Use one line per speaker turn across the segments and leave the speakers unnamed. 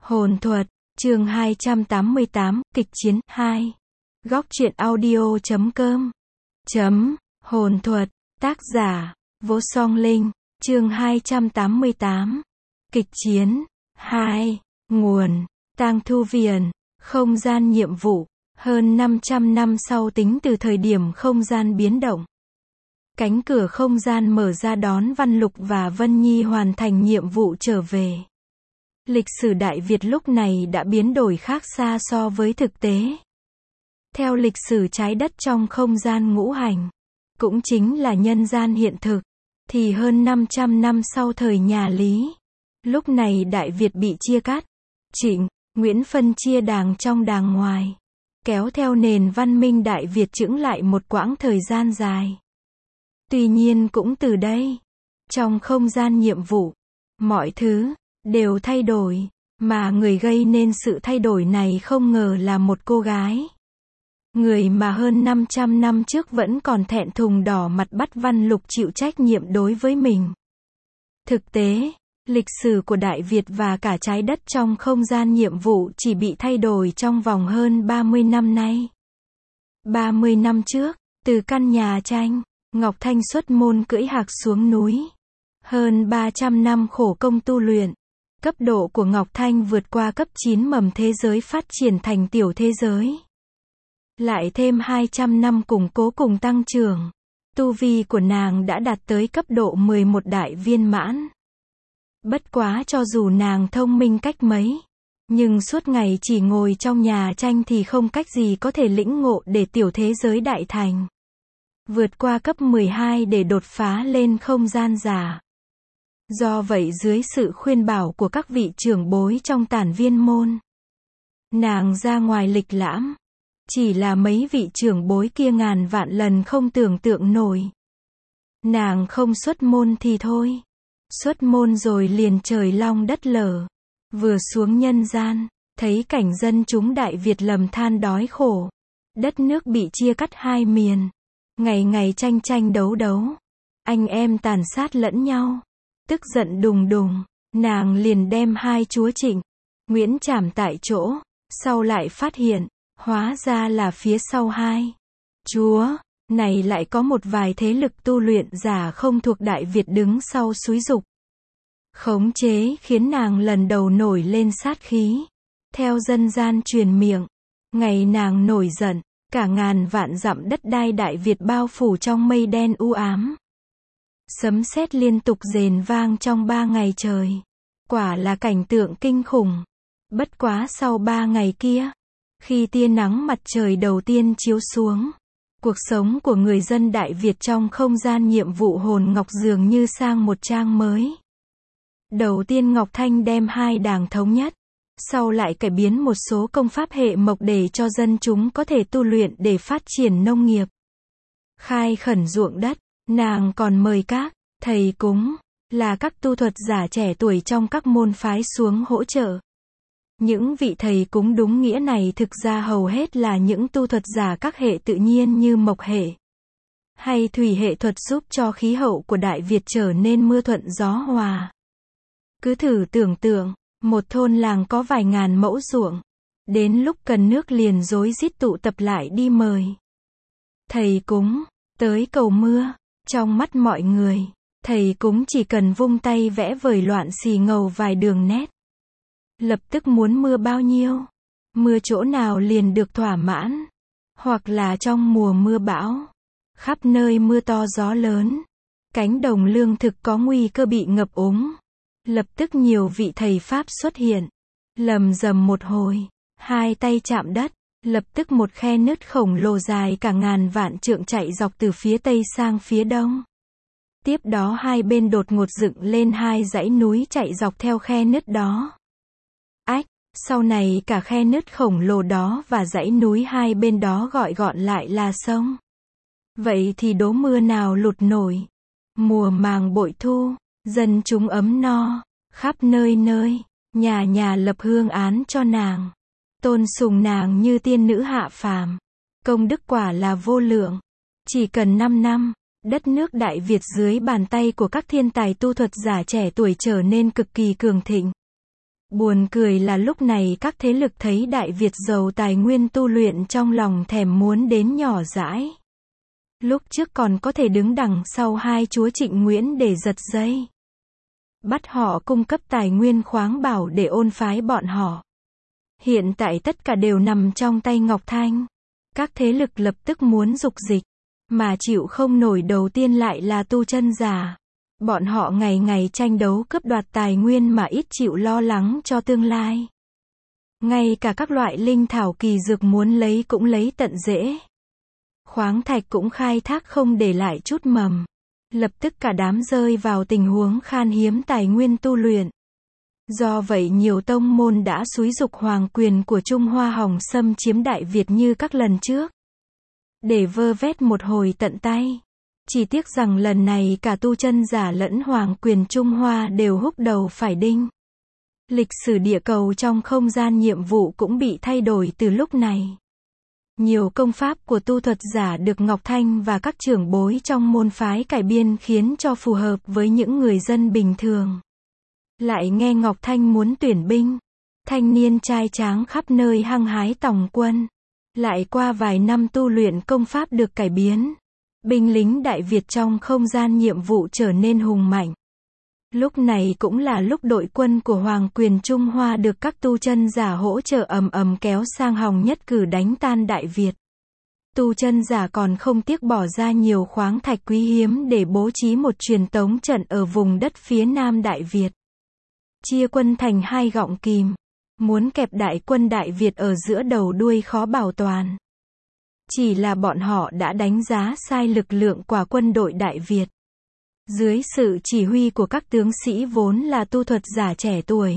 Hồn thuật, chương 288, kịch chiến 2. Góc truyện audio.com. Hồn thuật, tác giả, Vô Song Linh, chương 288. Kịch chiến 2. Nguồn, Tang Thu Viền, không gian nhiệm vụ, hơn 500 năm sau tính từ thời điểm không gian biến động. Cánh cửa không gian mở ra đón Văn Lục và Vân Nhi hoàn thành nhiệm vụ trở về. Lịch sử Đại Việt lúc này đã biến đổi khác xa so với thực tế. Theo lịch sử trái đất trong không gian ngũ hành, cũng chính là nhân gian hiện thực, thì hơn 500 năm sau thời nhà Lý, lúc này Đại Việt bị chia cắt. Trịnh, Nguyễn phân chia đàng trong đàng ngoài, kéo theo nền văn minh Đại Việt chững lại một quãng thời gian dài. Tuy nhiên cũng từ đây, trong không gian nhiệm vụ, mọi thứ đều thay đổi, mà người gây nên sự thay đổi này không ngờ là một cô gái. Người mà hơn 500 năm trước vẫn còn thẹn thùng đỏ mặt bắt Văn Lục chịu trách nhiệm đối với mình. Thực tế, lịch sử của Đại Việt và cả trái đất trong không gian nhiệm vụ chỉ bị thay đổi trong vòng hơn 30 năm nay. 30 năm trước, từ căn nhà tranh, Ngọc Thanh xuất môn cưỡi hạc xuống núi. Hơn 300 năm khổ công tu luyện, cấp độ của Ngọc Thanh vượt qua cấp 9 mầm thế giới phát triển thành tiểu thế giới. Lại thêm 200 năm củng cố cùng tăng trưởng, tu vi của nàng đã đạt tới cấp độ 11 đại viên mãn. Bất quá cho dù nàng thông minh cách mấy, nhưng suốt ngày chỉ ngồi trong nhà tranh thì không cách gì có thể lĩnh ngộ để tiểu thế giới đại thành. Vượt qua cấp 12 để đột phá lên không gian giả. Do vậy dưới sự khuyên bảo của các vị trưởng bối trong Tản Viên môn, nàng ra ngoài lịch lãm. Chỉ là mấy vị trưởng bối kia ngàn vạn lần không tưởng tượng nổi. Nàng không xuất môn thì thôi. Xuất môn rồi liền trời long đất lở. Vừa xuống nhân gian, thấy cảnh dân chúng Đại Việt lầm than đói khổ. Đất nước bị chia cắt hai miền. Ngày ngày tranh tranh đấu đấu. Anh em tàn sát lẫn nhau. Tức giận đùng đùng, nàng liền đem hai chúa Trịnh, Nguyễn trảm tại chỗ. Sau lại phát hiện, hóa ra là phía sau hai chúa này lại có một vài thế lực tu luyện giả không thuộc Đại Việt đứng sau xúi giục, khống chế, khiến nàng lần đầu nổi lên sát khí. Theo dân gian truyền miệng, ngày nàng nổi giận, cả ngàn vạn dặm đất đai Đại Việt bao phủ trong mây đen u ám. Sấm sét liên tục rền vang trong 3 ngày trời. Quả là cảnh tượng kinh khủng. Bất quá sau 3 ngày kia, khi tia nắng mặt trời đầu tiên chiếu xuống, cuộc sống của người dân Đại Việt trong không gian nhiệm vụ hồn ngọc dường như sang một trang mới. Đầu tiên Ngọc Thanh đem hai đảng thống nhất, sau lại cải biến một số công pháp hệ mộc để cho dân chúng có thể tu luyện để phát triển nông nghiệp. Khai khẩn ruộng đất, nàng còn mời các thầy cúng, là các tu thuật giả trẻ tuổi trong các môn phái xuống hỗ trợ. Những vị thầy cúng đúng nghĩa này thực ra hầu hết là những tu thuật giả các hệ tự nhiên như mộc hệ hay thủy hệ thuật giúp cho khí hậu của Đại Việt trở nên mưa thuận gió hòa. Cứ thử tưởng tượng, một thôn làng có vài ngàn mẫu ruộng, đến lúc cần nước liền rối rít tụ tập lại đi mời thầy cúng tới cầu mưa. Trong mắt mọi người, thầy cúng chỉ cần vung tay vẽ vời loạn xì ngầu vài đường nét, lập tức muốn mưa bao nhiêu, mưa chỗ nào liền được thỏa mãn. Hoặc là trong mùa mưa bão, khắp nơi mưa to gió lớn, cánh đồng lương thực có nguy cơ bị ngập úng, lập tức nhiều vị thầy Pháp xuất hiện, lầm rầm một hồi, hai tay chạm đất, lập tức một khe nứt khổng lồ dài cả ngàn vạn trượng chạy dọc từ phía tây sang phía đông. Tiếp đó hai bên đột ngột dựng lên hai dãy núi chạy dọc theo khe nứt đó. Sau này cả khe nứt khổng lồ đó và dãy núi hai bên đó gọi gọn lại là sông. Vậy thì đố mưa nào lụt nổi. Mùa màng bội thu, dân chúng ấm no, khắp nơi nơi, nhà nhà lập hương án cho nàng. Tôn sùng nàng như tiên nữ hạ phàm. Công đức quả là vô lượng. Chỉ cần 5 năm, đất nước Đại Việt dưới bàn tay của các thiên tài tu thuật giả trẻ tuổi trở nên cực kỳ cường thịnh. Buồn cười là lúc này các thế lực thấy Đại Việt giàu tài nguyên tu luyện trong lòng thèm muốn đến nhỏ dãi. Lúc trước còn có thể đứng đằng sau hai chúa Trịnh Nguyễn để giật dây. Bắt họ cung cấp tài nguyên khoáng bảo để ôn phái bọn họ. Hiện tại tất cả đều nằm trong tay Ngọc Thanh. Các thế lực lập tức muốn dục dịch. Mà chịu không nổi đầu tiên lại là tu chân giả. Bọn họ ngày ngày tranh đấu cướp đoạt tài nguyên mà ít chịu lo lắng cho tương lai. Ngay cả các loại linh thảo kỳ dược muốn lấy cũng lấy tận rễ. Khoáng thạch cũng khai thác không để lại chút mầm. Lập tức cả đám rơi vào tình huống khan hiếm tài nguyên tu luyện. Do vậy nhiều tông môn đã xúi giục hoàng quyền của Trung Hoa Hồng xâm chiếm Đại Việt như các lần trước. Để vơ vét một hồi tận tay. Chỉ tiếc rằng lần này cả tu chân giả lẫn hoàng quyền Trung Hoa đều húc đầu phải đinh. Lịch sử địa cầu trong không gian nhiệm vụ cũng bị thay đổi từ lúc này. Nhiều công pháp của tu thuật giả được Ngọc Thanh và các trưởng bối trong môn phái cải biên khiến cho phù hợp với những người dân bình thường. Lại nghe Ngọc Thanh muốn tuyển binh. Thanh niên trai tráng khắp nơi hăng hái tòng quân. Lại qua vài năm tu luyện công pháp được cải biến. Binh lính Đại Việt trong không gian nhiệm vụ trở nên hùng mạnh. Lúc này cũng là lúc đội quân của Hoàng quyền Trung Hoa được các tu chân giả hỗ trợ ầm ầm kéo sang Hồng Nhất Cử đánh tan Đại Việt. Tu chân giả còn không tiếc bỏ ra nhiều khoáng thạch quý hiếm để bố trí một truyền tống trận ở vùng đất phía Nam Đại Việt. Chia quân thành hai gọng kìm. Muốn kẹp đại quân Đại Việt ở giữa đầu đuôi khó bảo toàn. Chỉ là bọn họ đã đánh giá sai lực lượng của quân đội Đại Việt. Dưới sự chỉ huy của các tướng sĩ vốn là tu thuật giả trẻ tuổi.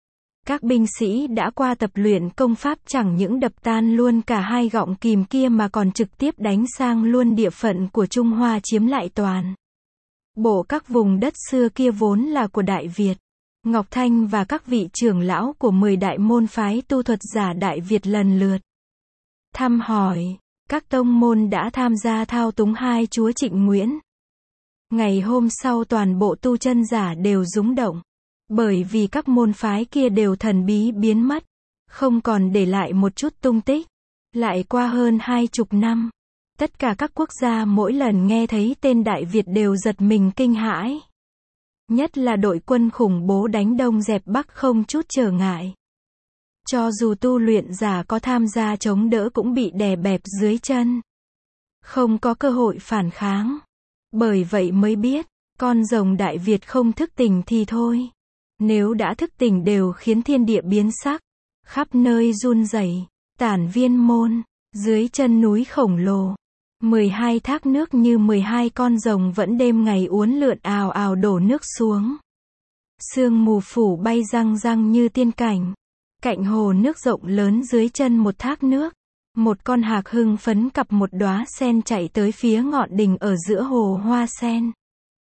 Các binh sĩ đã qua tập luyện công pháp chẳng những đập tan luôn cả hai gọng kìm kia mà còn trực tiếp đánh sang luôn địa phận của Trung Hoa chiếm lại toàn bộ các vùng đất xưa kia vốn là của Đại Việt. Ngọc Thanh và các vị trưởng lão của 10 đại môn phái tu thuật giả Đại Việt lần lượt thăm hỏi. Các tông môn đã tham gia thao túng hai chúa Trịnh Nguyễn. Ngày hôm sau toàn bộ tu chân giả đều rúng động. Bởi vì các môn phái kia đều thần bí biến mất. Không còn để lại một chút tung tích. Lại qua hơn 20 năm. Tất cả các quốc gia mỗi lần nghe thấy tên Đại Việt đều giật mình kinh hãi. Nhất là đội quân khủng bố đánh Đông dẹp Bắc không chút trở ngại. Cho dù tu luyện giả có tham gia chống đỡ cũng bị đè bẹp dưới chân. Không có cơ hội phản kháng. Bởi vậy mới biết, con rồng Đại Việt không thức tỉnh thì thôi. Nếu đã thức tỉnh đều khiến thiên địa biến sắc. Khắp nơi run rẩy, tản viên môn, dưới chân núi khổng lồ. 12 thác nước như 12 con rồng vẫn đêm ngày uốn lượn ào ào đổ nước xuống. Sương mù phủ bay răng răng như tiên cảnh. Cạnh hồ nước rộng lớn dưới chân một thác nước. Một con hạc hưng phấn cặp một đóa sen chạy tới phía ngọn đình ở giữa hồ hoa sen.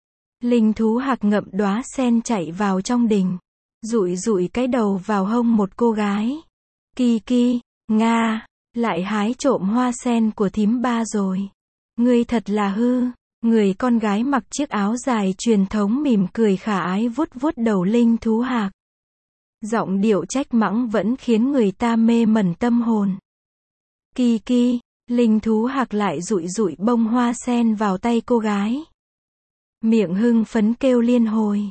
Linh thú hạc ngậm đóa sen chạy vào trong đình. Dụi dụi cái đầu vào hông một cô gái. Kỳ kỳ, Nga, lại hái trộm hoa sen của thím ba rồi. Ngươi thật là hư. Người con gái mặc chiếc áo dài truyền thống mỉm cười khả ái vuốt vuốt đầu linh thú hạc. Giọng điệu trách mắng vẫn khiến người ta mê mẩn tâm hồn. Kỳ kỳ, linh thú hạc lại dụi dụi bông hoa sen vào tay cô gái. Miệng hưng phấn kêu liên hồi.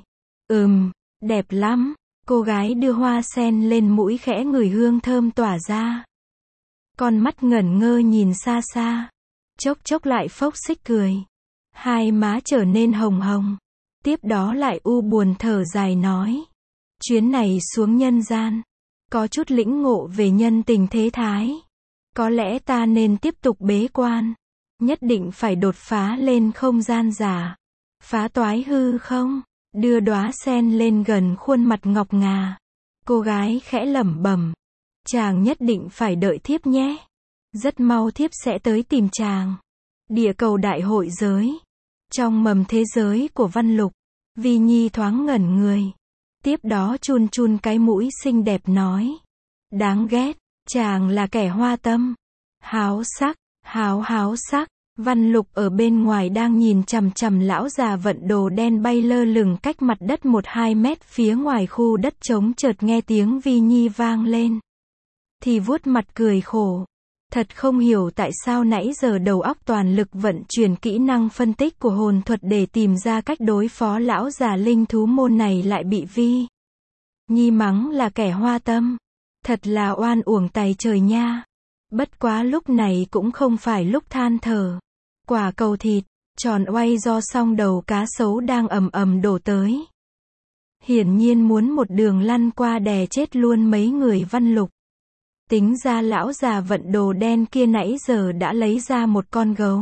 Đẹp lắm. Cô gái đưa hoa sen lên mũi khẽ ngửi hương thơm tỏa ra. Con mắt ngẩn ngơ nhìn xa xa. Chốc chốc lại phốc xích cười. Hai má trở nên hồng hồng. Tiếp đó lại u buồn thở dài nói. Chuyến này xuống nhân gian. Có chút lĩnh ngộ về nhân tình thế thái. Có lẽ ta nên tiếp tục bế quan. Nhất định phải đột phá lên không gian giả. Phá toái hư không? Đưa đóa sen lên gần khuôn mặt ngọc ngà. Cô gái khẽ lẩm bẩm. Chàng nhất định phải đợi thiếp nhé. Rất mau thiếp sẽ tới tìm chàng. Địa cầu đại hội giới. Trong mầm thế giới của Văn Lục. Vi Nhi thoáng ngẩn người. Tiếp đó chun chun cái mũi xinh đẹp nói. Đáng ghét. Chàng là kẻ hoa tâm. Háo sắc. Háo sắc. Văn Lục ở bên ngoài đang nhìn chằm chằm lão già vận đồ đen bay lơ lửng cách mặt đất 1-2 mét phía ngoài khu đất trống, chợt nghe tiếng vi nhi vang lên. Thì vuốt mặt cười khổ. Thật không hiểu tại sao nãy giờ đầu óc toàn lực vận chuyển kỹ năng phân tích của hồn thuật để tìm ra cách đối phó lão già linh thú môn này lại bị vi nhi mắng là kẻ hoa tâm. Thật là oan uổng tày trời nha. Bất quá lúc này cũng không phải lúc than thở. Quả cầu thịt tròn oay do song đầu cá sấu đang ầm ầm đổ tới. Hiển nhiên muốn một đường lăn qua đè chết luôn mấy người Văn Lục. Tính ra lão già vận đồ đen kia nãy giờ đã lấy ra một con gấu,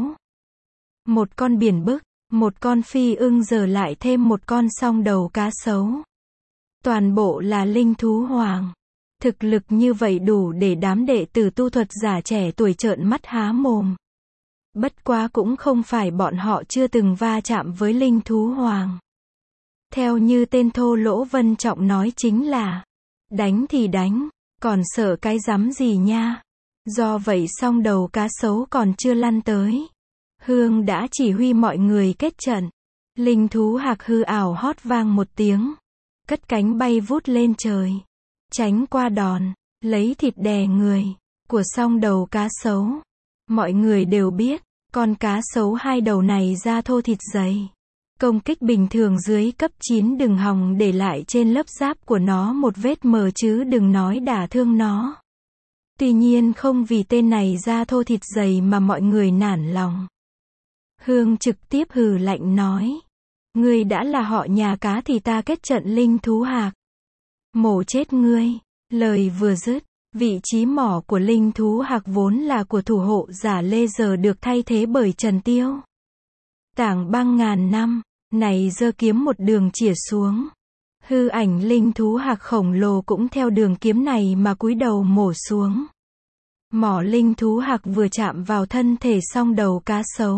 một con biển bức, một con phi ưng, giờ lại thêm một con song đầu cá sấu. Toàn bộ là linh thú hoàng. Thực lực như vậy đủ để đám đệ tử tu thuật giả trẻ tuổi trợn mắt há mồm. Bất quá cũng không phải bọn họ chưa từng va chạm với linh thú hoàng. Theo như tên thô lỗ Vân Trọng nói chính là đánh thì đánh, còn sợ cái rắm gì nha. Do vậy song đầu cá sấu còn chưa lăn tới, Hương đã chỉ huy mọi người kết trận. Linh thú hạc hư ảo hót vang một tiếng, cất cánh bay vút lên trời, tránh qua đòn, lấy thịt đè người của song đầu cá sấu. Mọi người đều biết, con cá sấu hai đầu này da thô thịt dày. Công kích bình thường dưới cấp 9 đừng hòng để lại trên lớp giáp của nó một vết mờ chứ đừng nói đả thương nó. Tuy nhiên không vì tên này da thô thịt dày mà mọi người nản lòng. Hương trực tiếp hừ lạnh nói. Ngươi đã là họ nhà cá thì ta kết trận linh thú hạc. Mổ chết ngươi. Lời vừa dứt, vị trí mỏ của linh thú hạc vốn là của thủ hộ giả Lê giờ được thay thế bởi Trần Tiêu. Tảng băng ngàn năm, này giơ kiếm một đường chĩa xuống. Hư ảnh linh thú hạc khổng lồ cũng theo đường kiếm này mà cúi đầu mổ xuống. Mỏ linh thú hạc vừa chạm vào thân thể song đầu cá sấu.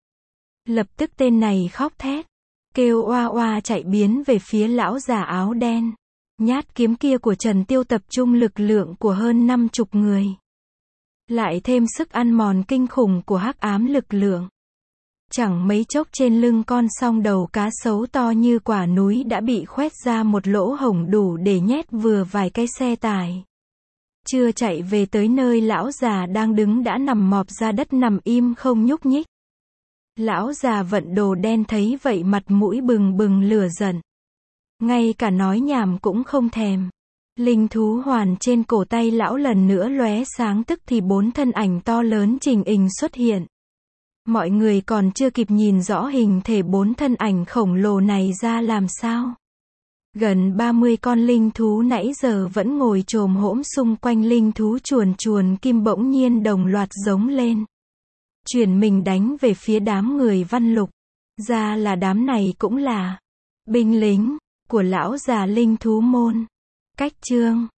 Lập tức tên này khóc thét, kêu oa oa chạy biến về phía lão già áo đen. Nhát kiếm kia của Trần Tiêu tập trung lực lượng của hơn 50 người. Lại thêm sức ăn mòn kinh khủng của hắc ám lực lượng. Chẳng mấy chốc trên lưng con song đầu cá sấu to như quả núi đã bị khoét ra một lỗ hổng đủ để nhét vừa vài cái xe tải. Chưa chạy về tới nơi lão già đang đứng đã nằm mọp ra đất nằm im không nhúc nhích. Lão già vận đồ đen thấy vậy mặt mũi bừng bừng lửa giận. Ngay cả nói nhảm cũng không thèm. Linh thú hoàn trên cổ tay lão lần nữa lóe sáng, tức thì 4 thân ảnh to lớn trình hình xuất hiện. Mọi người còn chưa kịp nhìn rõ hình thể 4 thân ảnh khổng lồ này ra làm sao. Gần 30 con linh thú nãy giờ vẫn ngồi chồm hổm xung quanh linh thú chuồn chuồn kim bỗng nhiên đồng loạt giống lên. Chuyển mình đánh về phía đám người Văn Lục. Ra là đám này cũng là binh lính của lão già linh thú môn. Cách chương